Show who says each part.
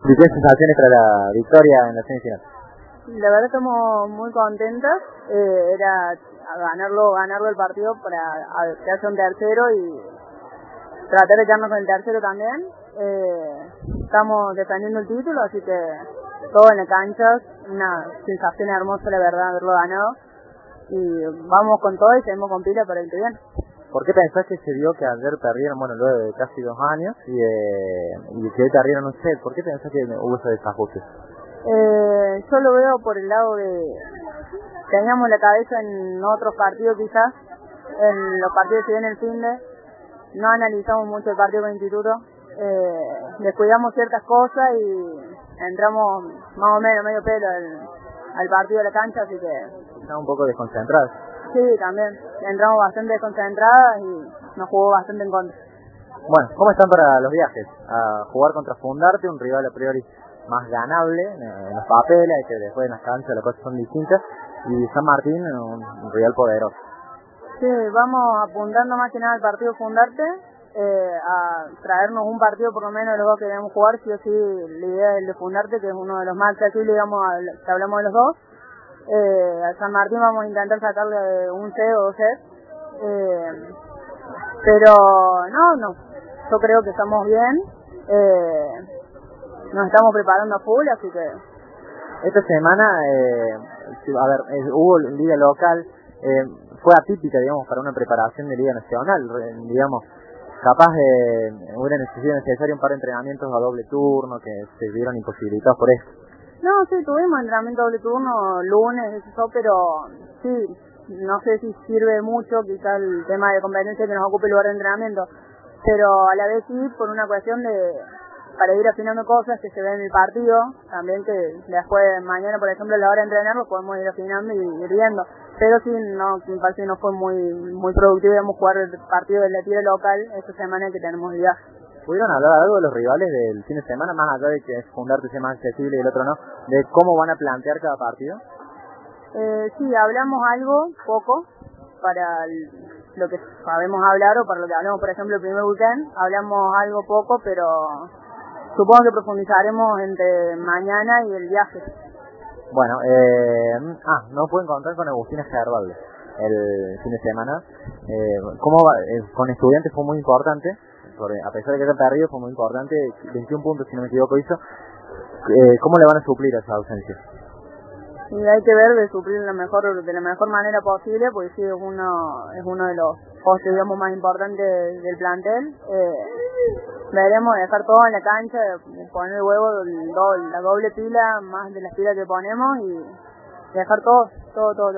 Speaker 1: ¿Y qué sensaciones tras la victoria en la semifinal?
Speaker 2: La verdad estamos muy contentas. Era ganarlo el partido para quedarse un tercero y tratar de quedarnos con el tercero también. Estamos defendiendo el título, así que todo en la cancha, una sensación hermosa la verdad haberlo ganado. Y vamos con todo y seguimos con pila para el que viene.
Speaker 1: ¿Por qué pensás que se dio que ayer perdieron, bueno, luego de casi 2 años, y que hoy perdieron un set? ¿Por qué pensás que hubo ese desajuste?
Speaker 2: Yo lo veo por el lado de... Teníamos la cabeza en otros partidos quizás, en los partidos que viene el finde, no analizamos mucho el partido con el instituto, descuidamos ciertas cosas y entramos más o menos medio pelo al partido de la cancha, así que...
Speaker 1: Estaba un poco desconcentrados.
Speaker 2: Sí, también. Entramos bastante desconcentradas y nos jugó bastante en contra.
Speaker 1: Bueno, ¿cómo están para los viajes? A jugar contra Fundarte, un rival a priori más ganable en los papeles, que después en las canchas las cosas son distintas, y San Martín, un rival poderoso.
Speaker 2: Sí, vamos apuntando más que nada al partido Fundarte, a traernos un partido por lo menos de los dos que debemos jugar, sí o sí, la idea del de Fundarte, que es uno de los más accesibles, digamos, que hablamos de los dos. A San Martín vamos a intentar sacarle un set o 2 sets, pero no, yo creo que estamos bien, nos estamos preparando a full, así que...
Speaker 1: Esta semana, hubo liga local, fue atípica, digamos, para una preparación de liga nacional, digamos, capaz hubiera sido necesario un par de entrenamientos a doble turno que se vieron imposibilitados por esto.
Speaker 2: No, sí, tuvimos entrenamiento doble turno, lunes, eso, pero sí, no sé si sirve mucho, quizá el tema de competencia que nos ocupe el lugar de entrenamiento, pero a la vez sí, por una cuestión para ir afinando cosas que se ven en el partido, también que después mañana, por ejemplo, a la hora de entrenar, lo podemos ir afinando y ir viendo, pero sí, no, me parece que no fue muy productivo, digamos, jugar el partido de la tira local esta semana que tenemos el viaje.
Speaker 1: ¿Pudieron hablar algo de los rivales del fin de semana, más allá de que Fundarte sea más accesible y el otro no, de cómo van a plantear cada partido?
Speaker 2: Sí, hablamos algo, poco, para lo que sabemos hablar o para lo que hablamos, por ejemplo, el primer weekend, hablamos algo poco, pero supongo que profundizaremos entre mañana y el viaje.
Speaker 1: Bueno, no pueden contar con Agustina Gervaldo el fin de semana. ¿Cómo va? Con Estudiantes fue muy importante. A pesar de que haya perdido, fue muy importante, 21 puntos si no me equivoco hizo. ¿Cómo le van a suplir a esa ausencia?
Speaker 2: Y hay que ver de suplir de la mejor manera posible, porque sí es uno de los postes, digamos, más importantes del plantel. Veremos de dejar todo en la cancha, de poner el huevo, la doble pila, más de las pilas que ponemos y dejar todo.